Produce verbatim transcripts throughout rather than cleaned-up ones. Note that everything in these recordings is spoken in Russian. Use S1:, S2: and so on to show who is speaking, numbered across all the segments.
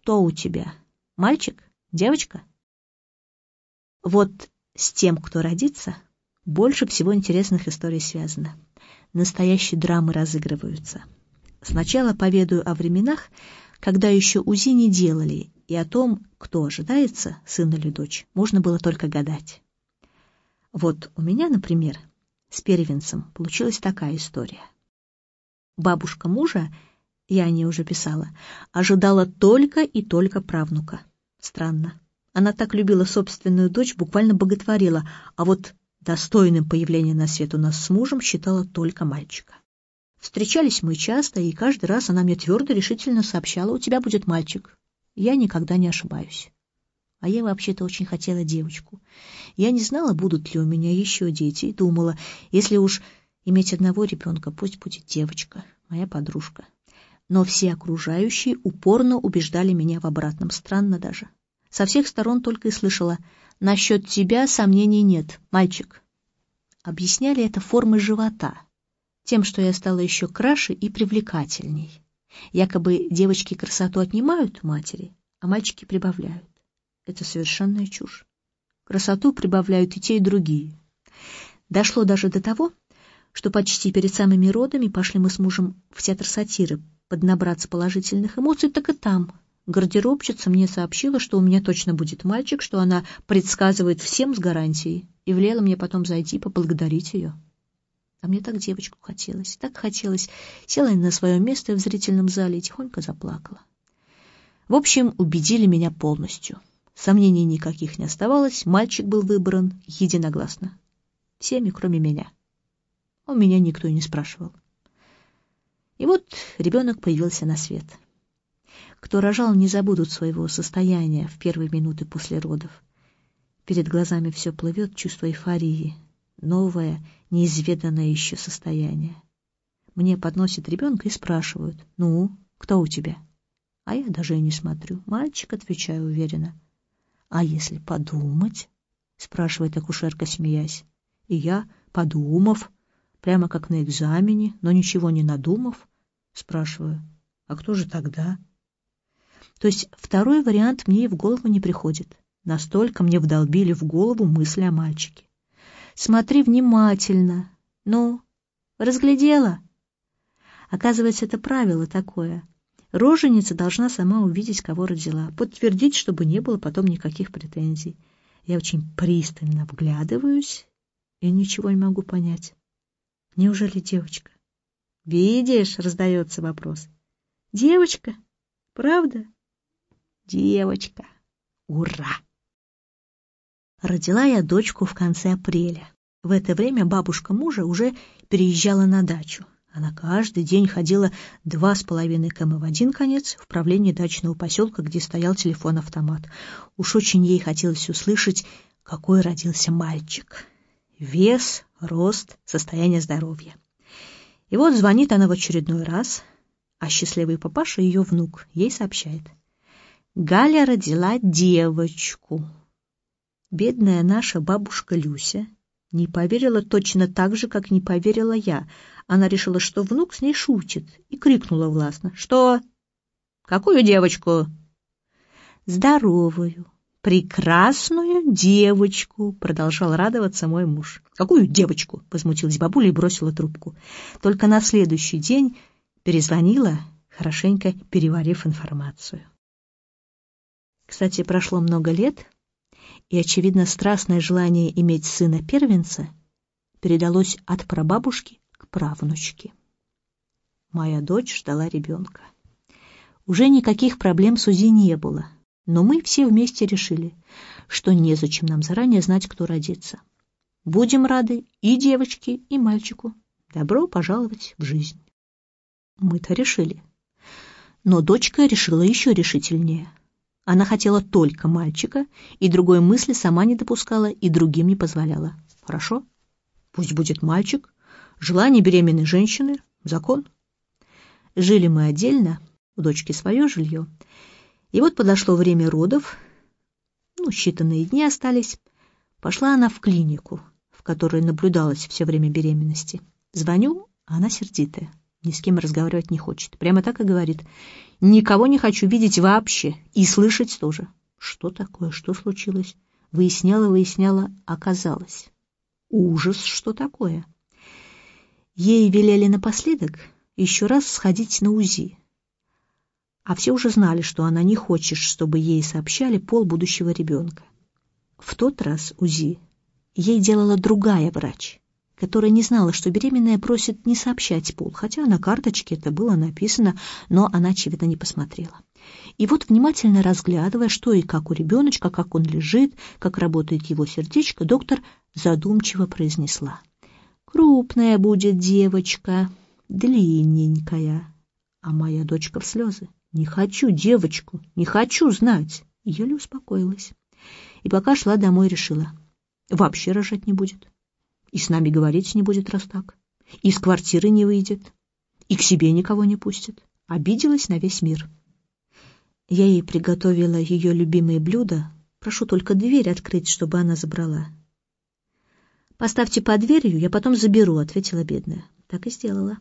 S1: Кто у тебя? Мальчик? Девочка? Вот с тем, кто родится, больше всего интересных историй связано. Настоящие драмы разыгрываются. Сначала поведаю о временах, когда еще УЗИ не делали, и о том, кто ожидается, сын или дочь, можно было только гадать. Вот у меня, например, с первенцем получилась такая история. Бабушка мужа, я о ней уже писала, ожидала только и только правнука. Странно. Она так любила собственную дочь, буквально боготворила, а вот достойным появления на свет у нас с мужем считала только мальчика. Встречались мы часто, и каждый раз она мне твердо, решительно сообщала: «У тебя будет мальчик». Я никогда не ошибаюсь. А я вообще-то очень хотела девочку. Я не знала, будут ли у меня еще дети, и думала, если уж иметь одного ребенка, пусть будет девочка, моя подружка. Но все окружающие упорно убеждали меня в обратном, странно даже. Со всех сторон только и слышала: «Насчет тебя сомнений нет, мальчик». Объясняли это формой живота, тем, что я стала еще краше и привлекательней. Якобы девочки красоту отнимают у матери, а мальчики прибавляют. Это совершенная чушь. Красоту прибавляют и те, и другие. Дошло даже до того, что почти перед самыми родами пошли мы с мужем в театр сатиры поднабраться положительных эмоций, так и там гардеробщица мне сообщила, что у меня точно будет мальчик, что она предсказывает всем с гарантией, и велела мне потом зайти поблагодарить ее. А мне так девочку хотелось, так хотелось. Села на свое место в зрительном зале и тихонько заплакала. В общем, убедили меня полностью. Сомнений никаких не оставалось, мальчик был выбран единогласно. Всеми, кроме меня. У меня никто и не спрашивал. И вот ребенок появился на свет. Кто рожал, не забудут своего состояния в первые минуты после родов. Перед глазами все плывет, чувство эйфории. Новое, неизведанное еще состояние. Мне подносят ребенка и спрашивают: «Ну, кто у тебя?» А я даже и не смотрю. «Мальчик», — отвечаю уверенно. «А если подумать?» — спрашивает акушерка, смеясь. И я, подумав, прямо как на экзамене, но ничего не надумав, спрашиваю: «А кто же тогда?» То есть второй вариант мне и в голову не приходит. Настолько мне вдолбили в голову мысли о мальчике. «Смотри внимательно. Ну, разглядела?» Оказывается, это правило такое. Роженица должна сама увидеть, кого родила, подтвердить, чтобы не было потом никаких претензий. Я очень пристально вглядываюсь и ничего не могу понять. Неужели девочка? «Видишь?» — раздается вопрос. «Девочка? Правда?» «Девочка. Ура!» Родила я дочку в конце апреля. В это время бабушка мужа уже переезжала на дачу. Она каждый день ходила два с половиной километра в один конец в правление дачного поселка, где стоял телефон-автомат. Уж очень ей хотелось услышать, какой родился мальчик. Вес, рост, состояние здоровья. И вот звонит она в очередной раз, а счастливый папаша, ее внук, ей сообщает: «Галя родила девочку». Бедная наша бабушка Люся не поверила точно так же, как не поверила я. Она решила, что внук с ней шутит, и крикнула властно: «Что? Какую девочку?» «Здоровую, прекрасную девочку», — продолжал радоваться мой муж. «Какую девочку?» — возмутилась бабуля и бросила трубку. Только на следующий день перезвонила, хорошенько переварив информацию. Кстати, прошло много лет, и, очевидно, страстное желание иметь сына-первенца передалось от прабабушки к правнучке. Моя дочь ждала ребенка. Уже никаких проблем с УЗИ не было, но мы все вместе решили, что незачем нам заранее знать, кто родится. Будем рады и девочке, и мальчику. Добро пожаловать в жизнь. Мы-то решили. Но дочка решила еще решительнее. Она хотела только мальчика, и другой мысли сама не допускала и другим не позволяла. Хорошо, пусть будет мальчик. Желание беременной женщины — закон. Жили мы отдельно, у дочки свое жилье. И вот подошло время родов, ну, считанные дни остались. Пошла она в клинику, в которой наблюдалась все время беременности. Звоню, а она сердитая. Ни с кем разговаривать не хочет. Прямо так и говорит. Никого не хочу видеть вообще. И слышать тоже. Что такое? Что случилось? Выясняла, выясняла, оказалось. Ужас, что такое? Ей велели напоследок еще раз сходить на УЗИ. А все уже знали, что она не хочет, чтобы ей сообщали пол будущего ребенка. В тот раз УЗИ ей делала другая врач, которая не знала, что беременная просит не сообщать пол, хотя на карточке это было написано, но она, очевидно, не посмотрела. И вот, внимательно разглядывая, что и как у ребеночка, как он лежит, как работает его сердечко, доктор задумчиво произнесла: «Крупная будет девочка, длинненькая». А моя дочка в слезы: «Не хочу девочку, не хочу знать». И еле успокоилась. И пока шла домой, решила: вообще рожать не будет. И с нами говорить не будет, раз так. И из квартиры не выйдет. И к себе никого не пустит. Обиделась на весь мир. Я ей приготовила ее любимые блюда. Прошу только дверь открыть, чтобы она забрала. «Поставьте под дверью, я потом заберу», — ответила бедная. Так и сделала.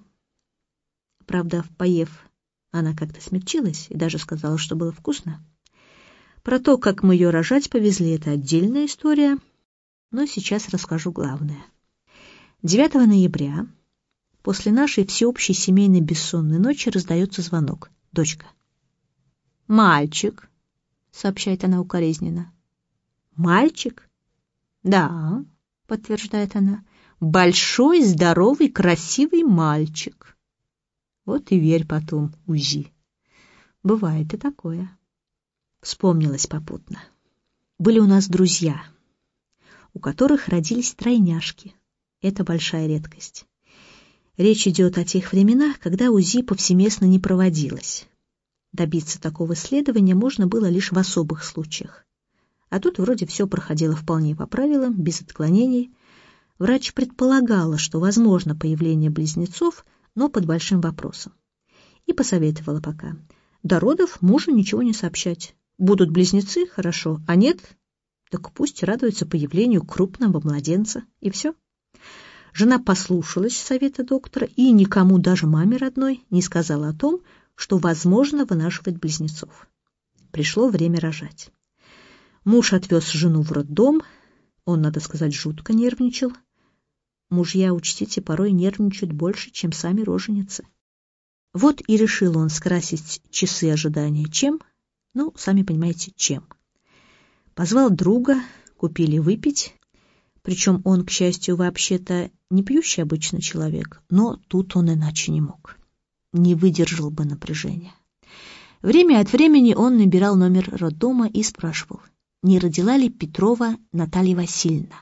S1: Правда, поев, она как-то смягчилась и даже сказала, что было вкусно. Про то, как мы ее рожать повезли, это отдельная история, но сейчас расскажу главное. девятого ноября, после нашей всеобщей семейной бессонной ночи, раздается звонок. Дочка. «Мальчик», — сообщает она укоризненно. «Мальчик?» «Да», — подтверждает она, — «большой, здоровый, красивый мальчик». Вот и верь потом УЗИ. Бывает и такое. Вспомнилось попутно. Были у нас друзья, у которых родились тройняшки. Это большая редкость. Речь идет о тех временах, когда УЗИ повсеместно не проводилось. Добиться такого исследования можно было лишь в особых случаях. А тут вроде все проходило вполне по правилам, без отклонений. Врач предполагала, что возможно появление близнецов, но под большим вопросом. И посоветовала пока: до родов мужу ничего не сообщать. Будут близнецы — хорошо, а нет, так пусть радуется появлению крупного младенца. И все. Жена послушалась совета доктора и никому, даже маме родной, не сказала о том, что возможно вынашивать близнецов. Пришло время рожать. Муж отвез жену в роддом. Он, надо сказать, жутко нервничал. Мужья, учтите, порой нервничают больше, чем сами роженицы. Вот и решил он скрасить часы ожидания чем? Ну, сами понимаете, чем. Позвал друга, купили выпить. Причем он, к счастью, вообще-то не пьющий обычно человек, но тут он иначе не мог. Не выдержал бы напряжения. Время от времени он набирал номер роддома и спрашивал, не родила ли Петрова Наталья Васильевна.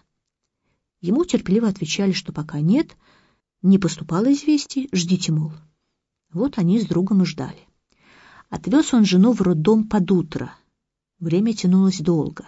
S1: Ему терпеливо отвечали, что пока нет, не поступало известий, ждите, мол. Вот они с другом и ждали. Отвез он жену в роддом под утро. Время тянулось долго.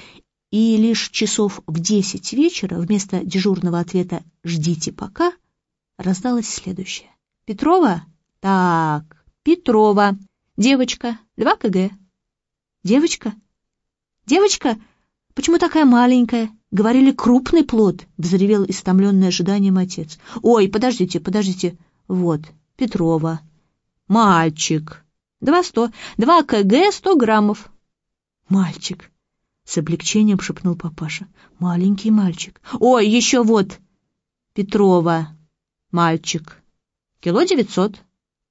S1: И лишь часов в десять вечера вместо дежурного ответа «ждите пока» раздалось следующее. «Петрова? Так, Петрова. Девочка, два килограмма. Девочка? Девочка? Почему такая маленькая? Говорили, крупный плод», — взревел истомленный ожиданием отец. «Ой, подождите, подождите. Вот, Петрова. Мальчик. Два сто. Два килограмма, сто граммов». «Мальчик», — с облегчением шепнул папаша. «Маленький мальчик». «Ой, еще вот. Петрова. Мальчик. Кило девятьсот».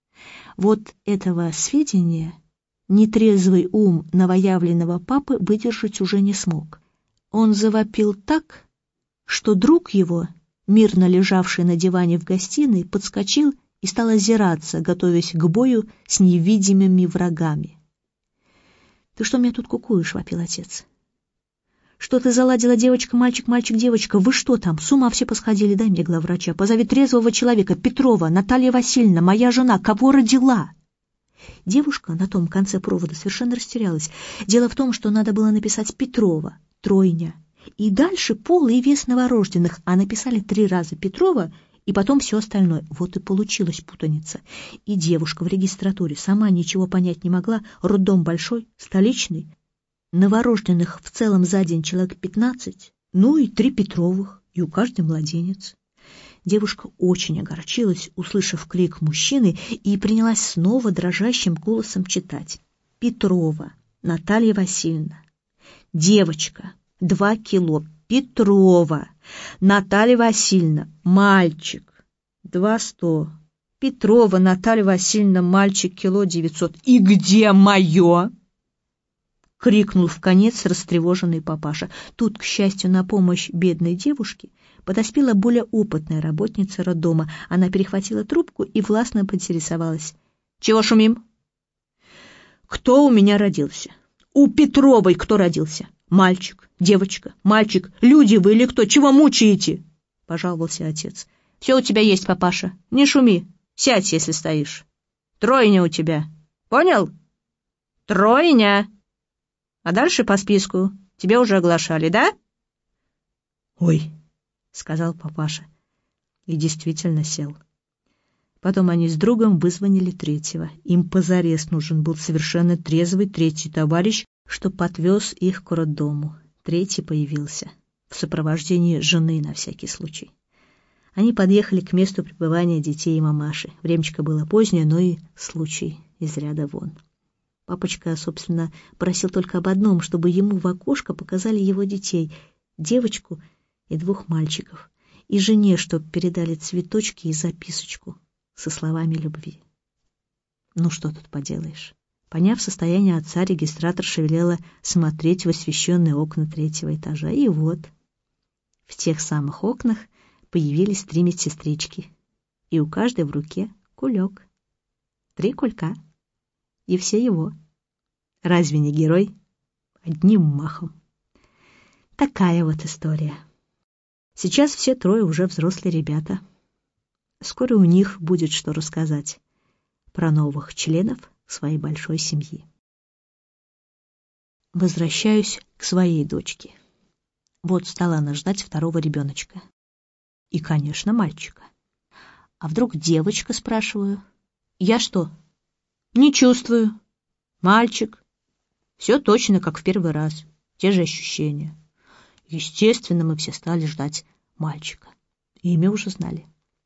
S1: Вот этого сведения нетрезвый ум новоявленного папы выдержать уже не смог. Он завопил так, что друг его, мирно лежавший на диване в гостиной, подскочил и стал озираться, готовясь к бою с невидимыми врагами. «Ты что меня тут кукуешь?» — вопил отец. «Что ты заладила, девочка, мальчик, мальчик, девочка? Вы что там, с ума все посходили? Дай мне главврача. Позови трезвого человека. Петрова, Наталья Васильевна, моя жена. Кого родила?» Девушка на том конце провода совершенно растерялась. Дело в том, что надо было написать Петрова, тройня, и дальше пол и вес новорожденных, а написали три раза Петрова и потом все остальное. Вот и получилась путаница. И девушка в регистратуре сама ничего понять не могла. Роддом большой, столичный. Новорожденных в целом за день человек пятнадцать, ну и три Петровых, и у каждой младенец. Девушка очень огорчилась, услышав крик мужчины, и принялась снова дрожащим голосом читать. Петрова Наталья Васильевна. Девочка, два кило. Петрова Наталья Васильевна. Мальчик, два сто. Петрова Наталья Васильевна. Мальчик, кило девятьсот. И где мое? Крикнул вконец растревоженный папаша. Тут, к счастью, на помощь бедной девушке подоспела более опытная работница роддома. Она перехватила трубку и властно поинтересовалась. «Чего шумим?» «Кто у меня родился?» «У Петровой кто родился?» «Мальчик, девочка, мальчик, люди вы или кто? Чего мучаете?» — пожаловался отец. «Все у тебя есть, папаша. Не шуми. Сядь, если стоишь. Тройня у тебя. Понял? Тройня. А дальше по списку. Тебя уже оглашали, да?» «Ой», — сказал папаша. И действительно сел. Потом они с другом вызвонили третьего. Им позарез нужен был совершенно трезвый третий товарищ, чтоб отвез их к роддому. Третий появился в сопровождении жены на всякий случай. Они подъехали к месту пребывания детей и мамаши. Времечко было позднее, но и случай из ряда вон. Папочка, собственно, просил только об одном, чтобы ему в окошко показали его детей, девочку и двух мальчиков, и жене, чтоб передали цветочки и записочку со словами любви. Ну что тут поделаешь? Поняв состояние отца, регистратор велела смотреть в освещенные окна третьего этажа. И вот, в тех самых окнах появились три медсестрички, и у каждой в руке кулек. Три кулька. И все его. Разве не герой? Одним махом. Такая вот история. Сейчас все трое уже взрослые ребята. Скоро у них будет что рассказать про новых членов своей большой семьи. Возвращаюсь к своей дочке. Вот стала она ждать второго ребеночка. И, конечно, мальчика. А вдруг девочка, спрашиваю? Я что? Не чувствую. Мальчик. Все точно, как в первый раз. Те же ощущения. Естественно, мы все стали ждать мальчика. Имя уже знали.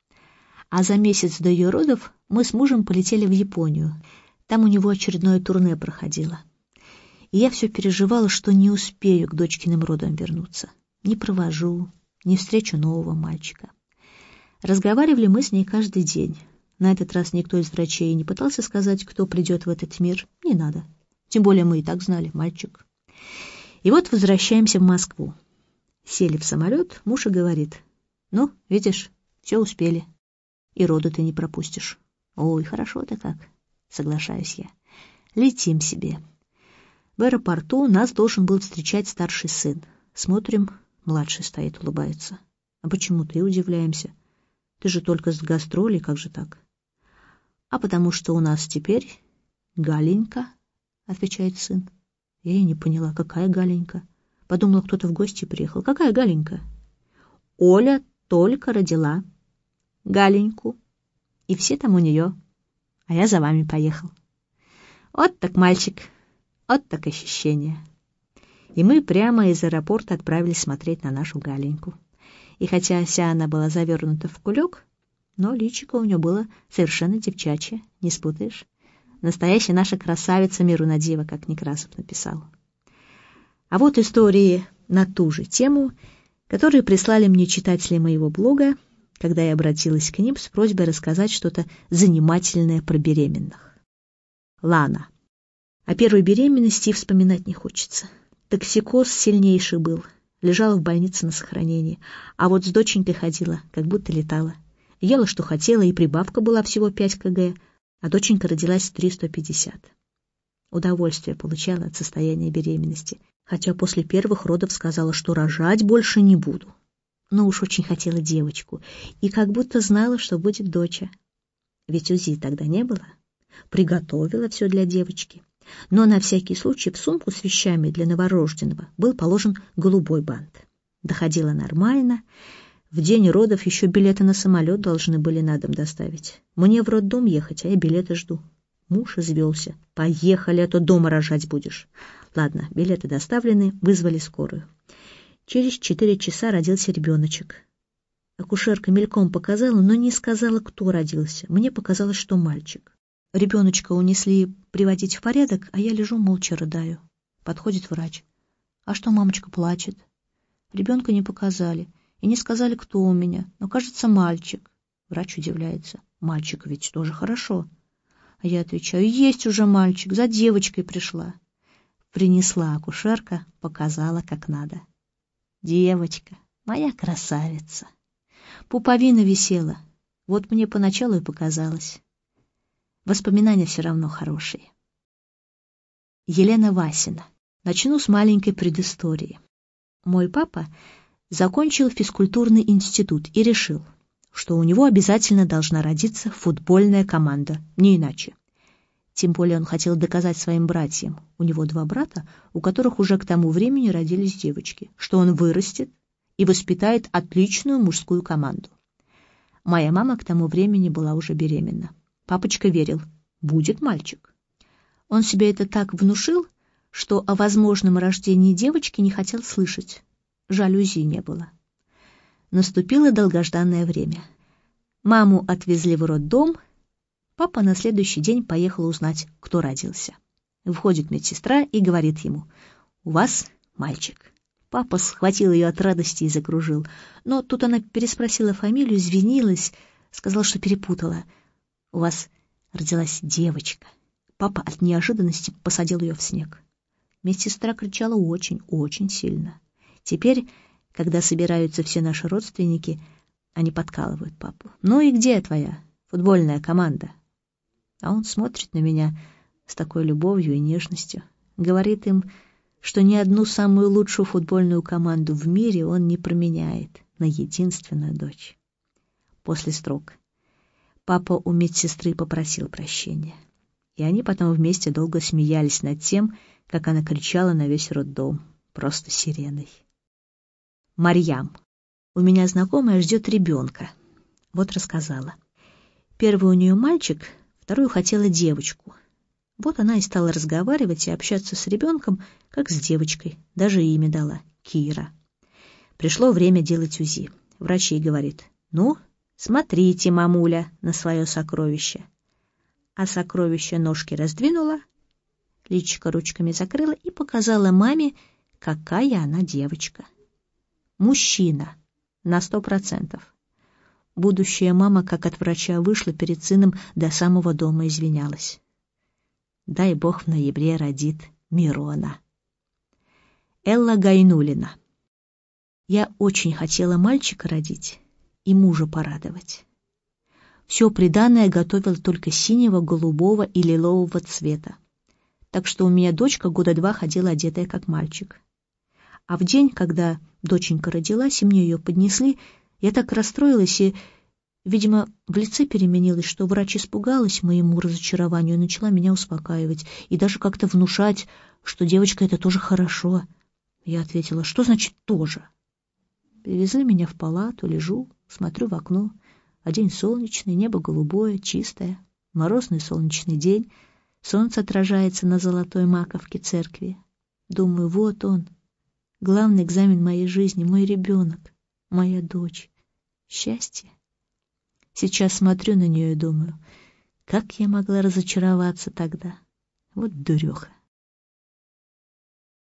S1: А за месяц до ее родов мы с мужем полетели в Японию. Там у него очередное турне проходило. И я все переживала, что не успею к дочкиным родам вернуться. Не провожу, не встречу нового мальчика. Разговаривали мы с ней каждый день. На этот раз никто из врачей не пытался сказать, кто придет в этот мир. Не надо. Тем более мы и так знали, мальчик. И вот возвращаемся в Москву. Сели в самолет, муж и говорит: «Ну, видишь, все успели. И роду ты не пропустишь». «Ой, хорошо-то как», — соглашаюсь я. Летим себе. В аэропорту нас должен был встречать старший сын. Смотрим, младший стоит, улыбается. «А почему ты?» — удивляемся. «Ты же только с гастролей, как же так?» «А потому что у нас теперь Галенька», — отвечает сын. Я и не поняла, какая Галенька. Подумала, кто-то в гости приехал. «Какая Галенька?» «Оля только родила Галеньку, и все там у нее, а я за вами поехал». Вот так мальчик, вот так ощущение. И мы прямо из аэропорта отправились смотреть на нашу Галеньку. И хотя вся она была завернута в кулек, но личико у нее было совершенно девчачье, не спутаешь. Настоящая наша красавица миру на диво, как Некрасов написал. А вот истории на ту же тему, которые прислали мне читатели моего блога, когда я обратилась к ним с просьбой рассказать что-то занимательное про беременных. Лана. О первой беременности и вспоминать не хочется. Токсикоз сильнейший был. Лежала в больнице на сохранении. А вот с доченькой ходила, как будто летала. Ела, что хотела, и прибавка была всего пять килограмм, а доченька родилась в три сто пятьдесят. Удовольствие получала от состояния беременности, хотя после первых родов сказала, что рожать больше не буду. Но уж очень хотела девочку, и как будто знала, что будет доча. Ведь УЗИ тогда не было. Приготовила все для девочки. Но на всякий случай в сумку с вещами для новорожденного был положен голубой бант. Доходила нормально. В день родов еще билеты на самолет должны были на дом доставить. Мне в роддом ехать, а я билеты жду. Муж извелся. «Поехали, а то дома рожать будешь». Ладно, билеты доставлены, вызвали скорую. Через четыре часа родился ребеночек. Акушерка мельком показала, но не сказала, кто родился. Мне показалось, что мальчик. Ребеночка унесли приводить в порядок, а я лежу молча рыдаю. Подходит врач. А что мамочка плачет? Ребенка не показали и не сказали, кто у меня, но, кажется, мальчик. Врач удивляется. Мальчик ведь тоже хорошо. А я отвечаю, есть уже мальчик, за девочкой пришла. Принесла акушерка, показала, как надо. Девочка, моя красавица. Пуповина висела. Вот мне поначалу и показалось. Воспоминания все равно хорошие. Елена Васина. Начну с маленькой предыстории. Мой папа закончил физкультурный институт и решил, что у него обязательно должна родиться футбольная команда, не иначе. Тем более он хотел доказать своим братьям, у него два брата, у которых уже к тому времени родились девочки, что он вырастет и воспитает отличную мужскую команду. Моя мама к тому времени была уже беременна. Папочка верил, будет мальчик. Он себе это так внушил, что о возможном рождении девочки не хотел слышать. Жалюзи не было. Наступило долгожданное время. Маму отвезли в роддом. Папа на следующий день поехал узнать, кто родился. Входит медсестра и говорит ему, «У вас мальчик». Папа схватил ее от радости и закружил. Но тут она переспросила фамилию, извинилась, сказала, что перепутала. «У вас родилась девочка». Папа от неожиданности посадил ее в снег. Медсестра кричала очень, очень сильно. Теперь, когда собираются все наши родственники, они подкалывают папу. «Ну и где твоя футбольная команда?» А он смотрит на меня с такой любовью и нежностью. Говорит им, что ни одну самую лучшую футбольную команду в мире он не променяет на единственную дочь. После строк папа у медсестры попросил прощения. И они потом вместе долго смеялись над тем, как она кричала на весь роддом, просто сиреной. Марьям. У меня знакомая ждет ребенка. Вот рассказала. Первый у нее мальчик, вторую хотела девочку. Вот она и стала разговаривать и общаться с ребенком, как с девочкой. Даже имя дала — Кира. Пришло время делать УЗИ. Врач ей говорит, «Ну, смотрите, мамуля, на свое сокровище». А сокровище ножки раздвинула, личико ручками закрыла и показала маме, какая она девочка. Мужчина, на сто процентов. Будущая мама, как от врача вышла, перед сыном до самого дома извинялась. Дай Бог в ноябре родит Мирона. Элла Гайнулина. Я очень хотела мальчика родить и мужа порадовать. Все приданое готовил только синего, голубого и лилового цвета. Так что у меня дочка года два ходила одетая как мальчик. А в день, когда доченька родилась и мне ее поднесли, я так расстроилась и, видимо, в лице переменилась, что врач испугалась моему разочарованию и начала меня успокаивать и даже как-то внушать, что девочка — это тоже хорошо. Я ответила, что значит «тоже»? Привезли меня в палату, лежу, смотрю в окно. А день солнечный, небо голубое, чистое, морозный солнечный день, солнце отражается на золотой маковке церкви. Думаю, вот он, главный экзамен моей жизни, мой ребенок, моя дочь. Счастье. Сейчас смотрю на нее и думаю, как я могла разочароваться тогда. Вот дуреха.